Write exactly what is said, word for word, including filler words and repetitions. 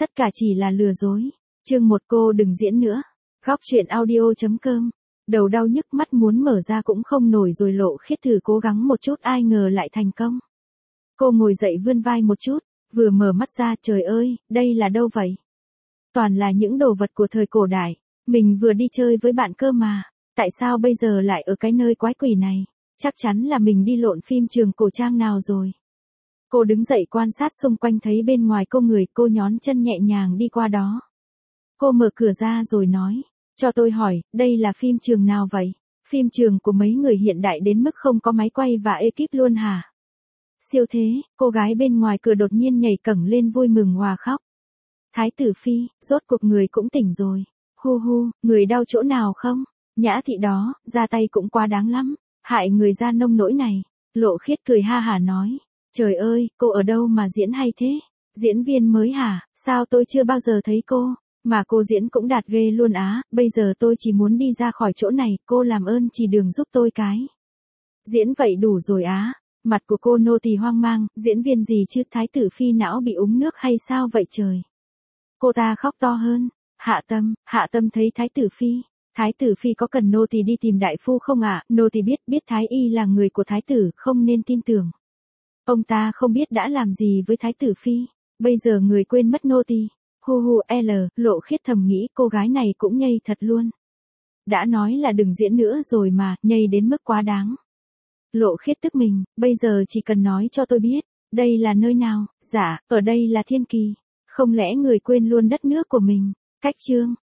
Tất cả chỉ là lừa dối. Chương một cô đừng diễn nữa. Góc truyện audio chấm com. Đầu đau nhức mắt muốn mở ra cũng không nổi rồi Lộ Khiết thử cố gắng một chút ai ngờ lại thành công. Cô ngồi dậy vươn vai một chút, vừa mở mắt ra trời ơi, đây là đâu vậy? Toàn là những đồ vật của thời cổ đại, mình vừa đi chơi với bạn cơ mà, tại sao bây giờ lại ở cái nơi quái quỷ này? Chắc chắn là mình đi lộn phim trường cổ trang nào rồi. Cô đứng dậy quan sát xung quanh thấy bên ngoài cô người, cô nhón chân nhẹ nhàng đi qua đó. Cô mở cửa ra rồi nói, cho tôi hỏi, đây là phim trường nào vậy? Phim trường của mấy người hiện đại đến mức không có máy quay và ekip luôn hả? Siêu thế, cô gái bên ngoài cửa đột nhiên nhảy cẫng lên vui mừng hòa khóc. Thái tử phi, rốt cuộc người cũng tỉnh rồi. Hu hu, người đau chỗ nào không? Nhã thị đó, ra tay cũng quá đáng lắm, hại người ra nông nỗi này. Lộ Khiết cười ha hả nói, trời ơi, cô ở đâu mà diễn hay thế? Diễn viên mới hả? Sao tôi chưa bao giờ thấy cô? Mà cô diễn cũng đạt ghê luôn á, bây giờ tôi chỉ muốn đi ra khỏi chỗ này, cô làm ơn chỉ đường giúp tôi cái. Diễn vậy đủ rồi á. Mặt của cô nô tỳ hoang mang, diễn viên gì chứ, thái tử phi não bị uống nước hay sao vậy trời? Cô ta khóc to hơn, Hạ Tâm, Hạ Tâm thấy thái tử phi. Thái tử phi có cần nô tỳ đi tìm đại phu không ạ? À? Nô tỳ biết, biết thái y là người của thái tử, không nên tin tưởng. Ông ta không biết đã làm gì với thái tử phi, bây giờ người quên mất nô tỳ. Hu hu l, Lộ Khiết thầm nghĩ cô gái này cũng nhây thật luôn. Đã nói là đừng diễn nữa rồi mà, nhây đến mức quá đáng. Lộ Khiết tức mình, bây giờ chỉ cần nói cho tôi biết, đây là nơi nào? Dạ, ở đây là Thiên Kỳ. Không lẽ người quên luôn đất nước của mình? Cách chương.